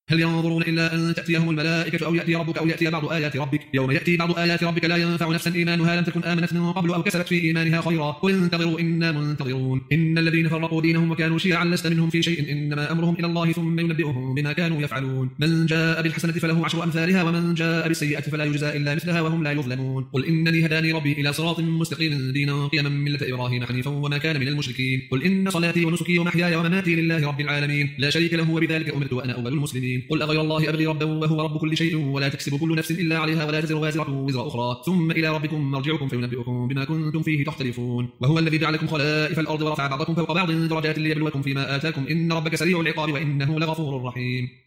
هل ينظرون إلا أن تأتيهم الملائكة أو يأتي ربك أو يأتي بعض آيات ربك يوم يأتي بعض آيات ربك لا ينفع نفسا إيمانها لم تكن آمنت من قبل أو كسبت في إيمانها خيرا قل انتظروا إنا منتظرون إن الذين فرقوا دينهم وكانوا شيعا لست منهم في شيء إنما أمرهم إلى الله ثم ينبئهم بما كانوا يفعلون من جاء بالحسنة فله 10 أمثالها ومن جاء بالسيئة فلا يجزى إلا مثلها وهم لا يظلمون قل إنني هداني ربي إلى صراط مستقيم دينا قيما ملة إبراهيم حنيفا وما كان من المشركين قل إن صلاتي ونسكي ومحياي ومماتي لله رب العالمين لا شريك له وبذلك أمرت وأنا أول المسلمين قل أغير الله أبغي ربا وهو رب كل شيء ولا تكسب كل نفس إلا عليها ولا تزر وازرة وزر أخرى ثم إلى ربكم مرجعكم فينبئكم بما كنتم فيه تختلفون وهو الذي جعلكم خلائف الأرض ورفع بعضكم فوق بعض درجات ليبلوكم فيما آتاكم إن ربك سريع العقاب وإنه لغفور رحيم